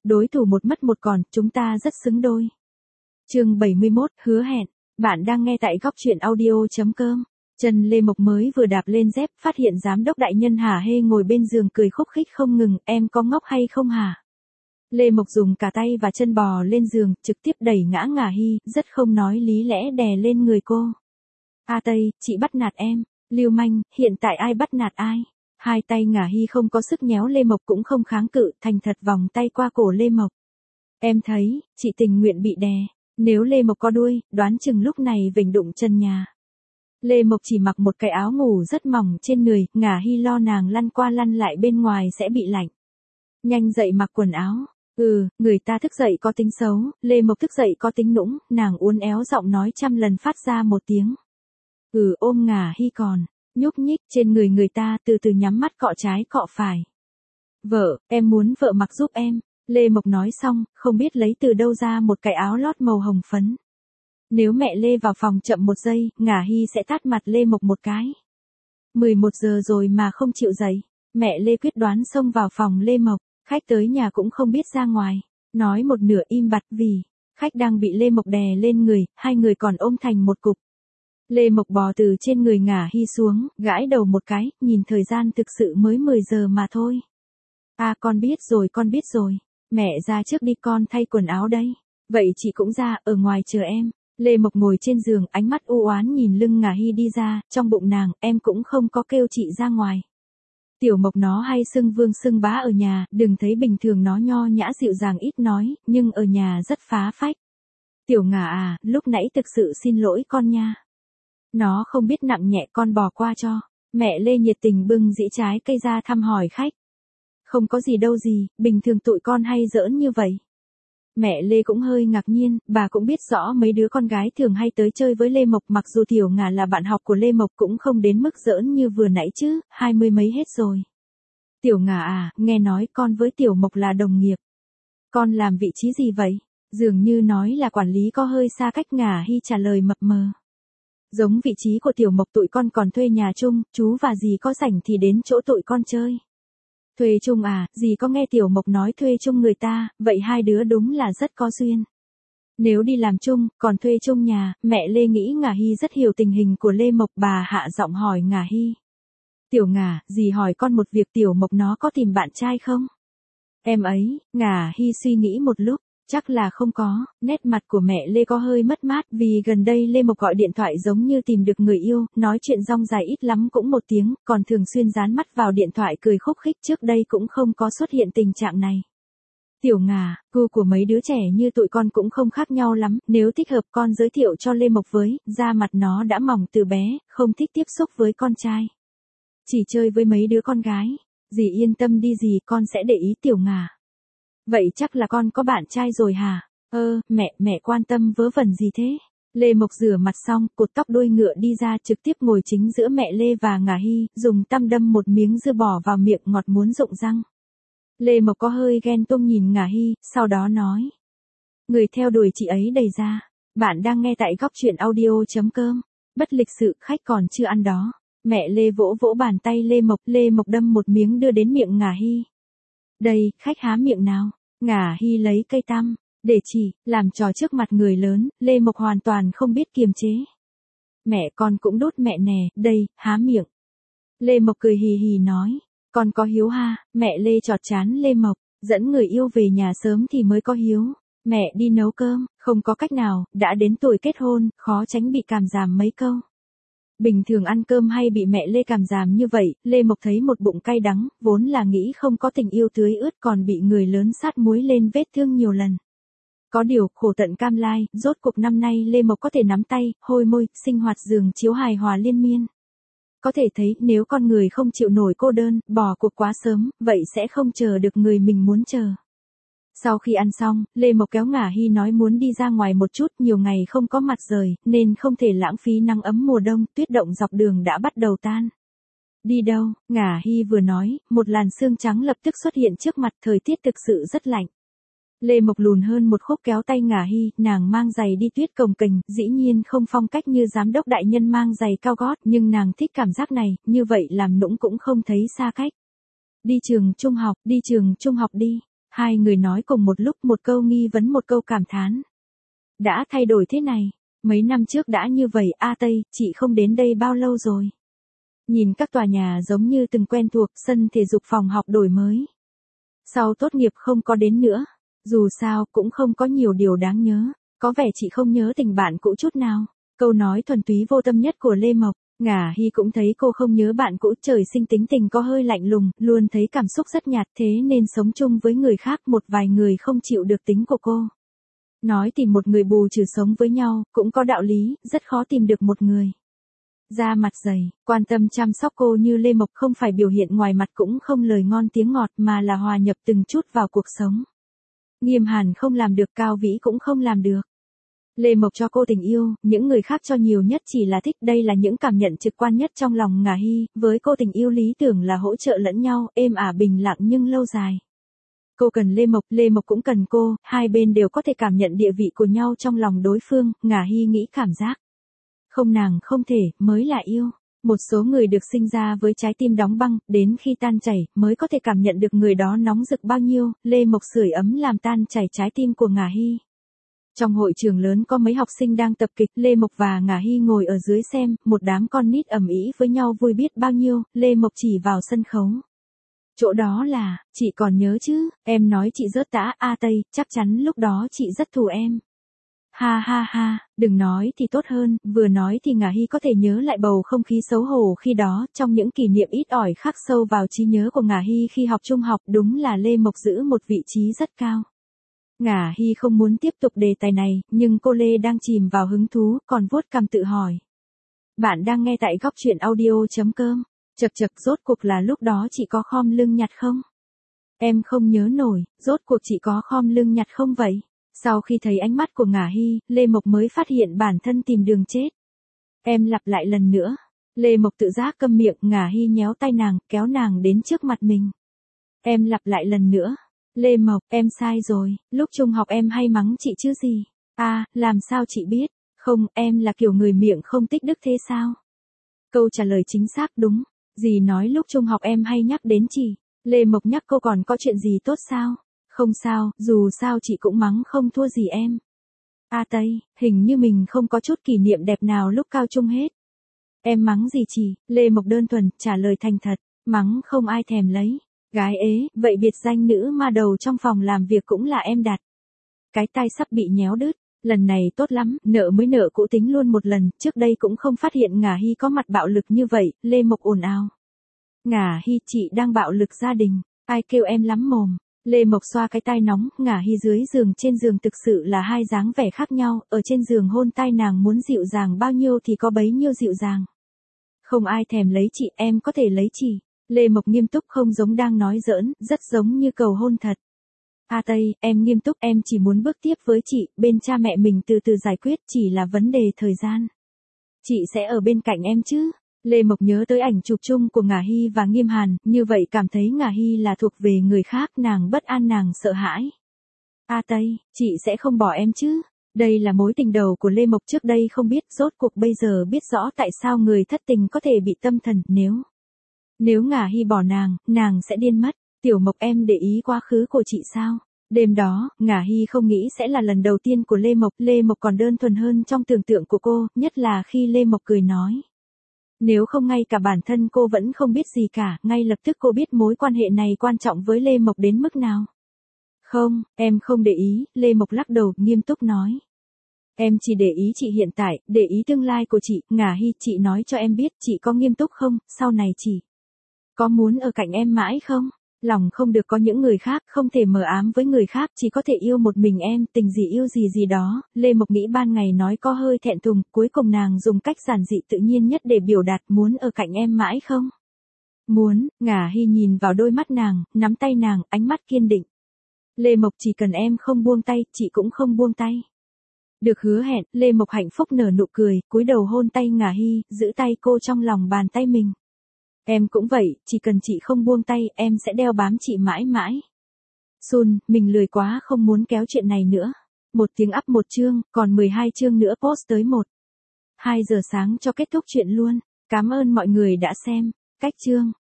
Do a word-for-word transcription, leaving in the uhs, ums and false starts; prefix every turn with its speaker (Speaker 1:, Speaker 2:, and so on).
Speaker 1: đối thủ một mất một còn, chúng ta rất xứng đôi. Chương bảy mươi mốt, hứa hẹn. Bạn đang nghe tại góc truyện audio chấm com. Chân Lê Mộc mới vừa đạp lên dép, phát hiện giám đốc đại nhân Hà Hê ngồi bên giường cười khúc khích không ngừng, em có ngốc hay không hả? Lê Mộc dùng cả tay và chân bò lên giường, trực tiếp đẩy ngã Ngả Hy, rất không nói lý lẽ đè lên người cô. A Tây, chị bắt nạt em. Lưu manh, hiện tại ai bắt nạt ai? Hai tay Ngả Hy không có sức nhéo Lê Mộc cũng không kháng cự, thành thật vòng tay qua cổ Lê Mộc. Em thấy, chị tình nguyện bị đè. Nếu Lê Mộc có đuôi, đoán chừng lúc này vểnh đụng chân nhà. Lê Mộc chỉ mặc một cái áo ngủ rất mỏng trên người, Ngả Hy lo nàng lăn qua lăn lại bên ngoài sẽ bị lạnh. Nhanh dậy mặc quần áo. Ừ, người ta thức dậy có tính xấu, Lê Mộc thức dậy có tính nũng, nàng uốn éo giọng nói trăm lần phát ra một tiếng. Ừ, ôm Ngả Hy còn, nhúc nhích trên người người ta, từ từ nhắm mắt cọ trái cọ phải. Vợ, em muốn vợ mặc giúp em. Lê Mộc nói xong, không biết lấy từ đâu ra một cái áo lót màu hồng phấn. Nếu mẹ Lê vào phòng chậm một giây, Ngả Hy sẽ tát mặt Lê Mộc một cái. mười một giờ rồi mà không chịu dậy. Mẹ Lê quyết đoán xông vào phòng Lê Mộc, khách tới nhà cũng không biết ra ngoài. Nói một nửa im bặt vì, khách đang bị Lê Mộc đè lên người, hai người còn ôm thành một cục. Lê Mộc bò từ trên người Ngả Hy xuống, gãi đầu một cái, nhìn thời gian thực sự mới mười giờ mà thôi. À con biết rồi con biết rồi. Mẹ ra trước đi con thay quần áo đây. Vậy chị cũng ra, ở ngoài chờ em. Lê Mộc ngồi trên giường, ánh mắt u oán nhìn lưng Ngả Hy đi ra, trong bụng nàng, em cũng không có kêu chị ra ngoài. Tiểu Mộc nó hay xưng vương xưng bá ở nhà, đừng thấy bình thường nó nho nhã dịu dàng ít nói, nhưng ở nhà rất phá phách. Tiểu Ngả à, lúc nãy thực sự xin lỗi con nha. Nó không biết nặng nhẹ con bỏ qua cho. Mẹ Lê nhiệt tình bưng dĩ trái cây ra thăm hỏi khách. Không có gì đâu gì, bình thường tụi con hay giỡn như vậy. Mẹ Lê cũng hơi ngạc nhiên, bà cũng biết rõ mấy đứa con gái thường hay tới chơi với Lê Mộc, mặc dù Tiểu Ngả là bạn học của Lê Mộc cũng không đến mức giỡn như vừa nãy chứ, hai mươi mấy hết rồi. Tiểu Ngả à, nghe nói con với Tiểu Mộc là đồng nghiệp. Con làm vị trí gì vậy? Dường như nói là quản lý có hơi xa cách. Ngả Hy trả lời mập mờ. Giống vị trí của Tiểu Mộc tụi con còn thuê nhà chung, chú và dì có rảnh thì đến chỗ tụi con chơi. Thuê chung à, dì có nghe Tiểu Mộc nói thuê chung người ta, vậy hai đứa đúng là rất có duyên. Nếu đi làm chung, còn thuê chung nhà, mẹ Lê nghĩ Ngả Hy rất hiểu tình hình của Lê Mộc, bà hạ giọng hỏi Ngả Hy. Tiểu Ngả, dì hỏi con một việc, Tiểu Mộc nó có tìm bạn trai không? Em ấy, Ngả Hy suy nghĩ một lúc. Chắc là không có, nét mặt của mẹ Lê có hơi mất mát vì gần đây Lê Mộc gọi điện thoại giống như tìm được người yêu, nói chuyện rong dài ít lắm cũng một tiếng, còn thường xuyên dán mắt vào điện thoại cười khúc khích, trước đây cũng không có xuất hiện tình trạng này. Tiểu Ngả, gu của mấy đứa trẻ như tụi con cũng không khác nhau lắm, nếu thích hợp con giới thiệu cho Lê Mộc với, da mặt nó đã mỏng từ bé, không thích tiếp xúc với con trai. Chỉ chơi với mấy đứa con gái, dì yên tâm đi dì, con sẽ để ý Tiểu Ngả. Vậy chắc là con có bạn trai rồi hả? Ơ, mẹ, mẹ quan tâm vớ vẩn gì thế? Lê Mộc rửa mặt xong, cột tóc đuôi ngựa đi ra trực tiếp ngồi chính giữa mẹ Lê và Ngả Hy, dùng tăm đâm một miếng dưa bò vào miệng ngọt muốn rụng răng. Lê Mộc có hơi ghen tuông nhìn Ngả Hy, sau đó nói. Người theo đuổi chị ấy đầy ra. Bạn đang nghe tại góc truyện audio chấm com. Bất lịch sự, khách còn chưa ăn đó. Mẹ Lê vỗ vỗ bàn tay Lê Mộc, Lê Mộc đâm một miếng đưa đến miệng Ngả Hy. Đây, khách há miệng nào. Ngả Hy lấy cây tăm, để chỉ, làm trò trước mặt người lớn, Lê Mộc hoàn toàn không biết kiềm chế. Mẹ con cũng đốt mẹ nè, đây, há miệng. Lê Mộc cười hì hì nói, con có hiếu ha, mẹ Lê chọt chán Lê Mộc, dẫn người yêu về nhà sớm thì mới có hiếu. Mẹ đi nấu cơm, không có cách nào, đã đến tuổi kết hôn, khó tránh bị cảm giảm mấy câu. Bình thường ăn cơm hay bị mẹ Lê cảm giảm như vậy, Lê Mộc thấy một bụng cay đắng, vốn là nghĩ không có tình yêu tưới ướt còn bị người lớn sát muối lên vết thương nhiều lần. Có điều, khổ tận cam lai, rốt cuộc năm nay Lê Mộc có thể nắm tay, hôi môi, sinh hoạt giường chiếu hài hòa liên miên. Có thể thấy, nếu con người không chịu nổi cô đơn, bỏ cuộc quá sớm, vậy sẽ không chờ được người mình muốn chờ. Sau khi ăn xong, Lê Mộc kéo Ngả Hy nói muốn đi ra ngoài một chút, nhiều ngày không có mặt trời, nên không thể lãng phí nắng ấm mùa đông, tuyết động dọc đường đã bắt đầu tan. Đi đâu? Ngả Hy vừa nói, một làn sương trắng lập tức xuất hiện trước mặt, thời tiết thực sự rất lạnh. Lê Mộc lùn hơn một khúc kéo tay Ngả Hy, nàng mang giày đi tuyết cồng kềnh, dĩ nhiên không phong cách như giám đốc đại nhân mang giày cao gót, nhưng nàng thích cảm giác này, như vậy làm nũng cũng không thấy xa cách. Đi trường trung học, đi trường trung học đi. Hai người nói cùng một lúc, một câu nghi vấn một câu cảm thán. Đã thay đổi thế này, mấy năm trước đã như vậy. A Tây, chị không đến đây bao lâu rồi? Nhìn các tòa nhà giống như từng quen thuộc, sân thể dục phòng học đổi mới. Sau tốt nghiệp không có đến nữa. Dù sao cũng không có nhiều điều đáng nhớ. Có vẻ chị không nhớ tình bạn cũ chút nào. Câu nói thuần túy vô tâm nhất của Lê Mộc. Ngả Hy cũng thấy cô không nhớ bạn cũ, trời sinh tính tình có hơi lạnh lùng, luôn thấy cảm xúc rất nhạt, thế nên sống chung với người khác một vài người không chịu được tính của cô. Nói tìm một người bù trừ sống với nhau, cũng có đạo lý, rất khó tìm được một người da mặt dày, quan tâm chăm sóc cô như Lê Mộc, không phải biểu hiện ngoài mặt cũng không lời ngon tiếng ngọt mà là hòa nhập từng chút vào cuộc sống. Nghiêm Hàn không làm được, Cao Vĩ cũng không làm được. Lê Mộc cho cô tình yêu, những người khác cho nhiều nhất chỉ là thích, đây là những cảm nhận trực quan nhất trong lòng Ngả Hy, với cô tình yêu lý tưởng là hỗ trợ lẫn nhau, êm ả bình lặng nhưng lâu dài. Cô cần Lê Mộc, Lê Mộc cũng cần cô, hai bên đều có thể cảm nhận địa vị của nhau trong lòng đối phương, Ngả Hy nghĩ cảm giác. Không nàng không thể, mới là yêu. Một số người được sinh ra với trái tim đóng băng, đến khi tan chảy, mới có thể cảm nhận được người đó nóng rực bao nhiêu, Lê Mộc sưởi ấm làm tan chảy trái tim của Ngả Hy. Trong hội trường lớn có mấy học sinh đang tập kịch, Lê Mộc và Ngả Hy ngồi ở dưới xem, một đám con nít ầm ĩ với nhau vui biết bao nhiêu, Lê Mộc chỉ vào sân khấu. Chỗ đó là, chị còn nhớ chứ, em nói chị rớt tã, A Tây, chắc chắn lúc đó chị rất thù em. Ha ha ha, đừng nói thì tốt hơn, vừa nói thì Ngả Hy có thể nhớ lại bầu không khí xấu hổ khi đó, trong những kỷ niệm ít ỏi khắc sâu vào trí nhớ của Ngả Hy khi học trung học, đúng là Lê Mộc giữ một vị trí rất cao. Ngả Hy không muốn tiếp tục đề tài này, nhưng cô Lê đang chìm vào hứng thú, còn vuốt cằm tự hỏi. Bạn đang nghe tại góc truyện audio chấm com. Chật chật, rốt cuộc là lúc đó chị có khom lưng nhặt không? Em không nhớ nổi, rốt cuộc chị có khom lưng nhặt không vậy? Sau khi thấy ánh mắt của Ngả Hy, Lê Mộc mới phát hiện bản thân tìm đường chết. Em lặp lại lần nữa. Lê Mộc tự giác câm miệng, Ngả Hy nhéo tay nàng, kéo nàng đến trước mặt mình. Em lặp lại lần nữa. Lê Mộc, em sai rồi, lúc trung học em hay mắng chị chứ gì? À, làm sao chị biết? Không, em là kiểu người miệng không tích đức thế sao? Câu trả lời chính xác đúng. Dì nói lúc trung học em hay nhắc đến chị. Lê Mộc nhắc cô còn có chuyện gì tốt sao? Không sao, dù sao chị cũng mắng không thua gì em. A Tây, hình như mình không có chút kỷ niệm đẹp nào lúc cao trung hết. Em mắng gì chị? Lê Mộc đơn thuần, trả lời thành thật. Mắng không ai thèm lấy. Gái ế, vậy biệt danh nữ ma đầu trong phòng làm việc cũng là em đặt. Cái tai sắp bị nhéo đứt. Lần này tốt lắm, nợ mới nợ cũ tính luôn một lần, trước đây cũng không phát hiện Ngả Hy có mặt bạo lực như vậy, Lê Mộc ồn ào. Ngả Hy, chị đang bạo lực gia đình, ai kêu em lắm mồm. Lê Mộc xoa cái tai nóng, Ngả Hy dưới giường trên giường thực sự là hai dáng vẻ khác nhau, ở trên giường hôn tai nàng muốn dịu dàng bao nhiêu thì có bấy nhiêu dịu dàng. Không ai thèm lấy chị, em có thể lấy chị. Lê Mộc nghiêm túc, không giống đang nói giỡn, rất giống như cầu hôn thật. A Tây, em nghiêm túc, em chỉ muốn bước tiếp với chị, bên cha mẹ mình từ từ giải quyết, chỉ là vấn đề thời gian. Chị sẽ ở bên cạnh em chứ? Lê Mộc nhớ tới ảnh chụp chung của Ngả Hy và Nghiêm Hàn, như vậy cảm thấy Ngả Hy là thuộc về người khác, nàng bất an, nàng sợ hãi. A Tây, chị sẽ không bỏ em chứ? Đây là mối tình đầu của Lê Mộc, trước đây không biết, rốt cuộc bây giờ biết rõ tại sao người thất tình có thể bị tâm thần, nếu... Nếu Ngả Hy bỏ nàng, nàng sẽ điên mất. Tiểu Mộc, em để ý quá khứ của chị sao? Đêm đó, Ngả Hy không nghĩ sẽ là lần đầu tiên của Lê Mộc, Lê Mộc còn đơn thuần hơn trong tưởng tượng của cô, nhất là khi Lê Mộc cười nói. Nếu không ngay cả bản thân cô vẫn không biết gì cả, ngay lập tức cô biết mối quan hệ này quan trọng với Lê Mộc đến mức nào. Không, em không để ý, Lê Mộc lắc đầu, nghiêm túc nói. Em chỉ để ý chị hiện tại, để ý tương lai của chị, Ngả Hy, chị nói cho em biết, chị có nghiêm túc không, sau này chị có muốn ở cạnh em mãi không? Lòng không được có những người khác, không thể mờ ám với người khác, chỉ có thể yêu một mình em, tình gì yêu gì gì đó. Lê Mộc nghĩ ban ngày nói có hơi thẹn thùng, cuối cùng nàng dùng cách giản dị tự nhiên nhất để biểu đạt muốn ở cạnh em mãi không? Muốn. Ngả Hy nhìn vào đôi mắt nàng, nắm tay nàng, ánh mắt kiên định. Lê Mộc, chỉ cần em không buông tay, chị cũng không buông tay. Được hứa hẹn, Lê Mộc hạnh phúc nở nụ cười, cúi đầu hôn tay Ngả Hy, giữ tay cô trong lòng bàn tay mình. Em cũng vậy, chỉ cần chị không buông tay, em sẽ đeo bám chị mãi mãi. Sun, mình lười quá không muốn kéo chuyện này nữa. Một tiếng up một chương, còn mười hai chương nữa post tới một. hai giờ sáng cho kết thúc chuyện luôn. Cảm ơn mọi người đã xem. Cách chương.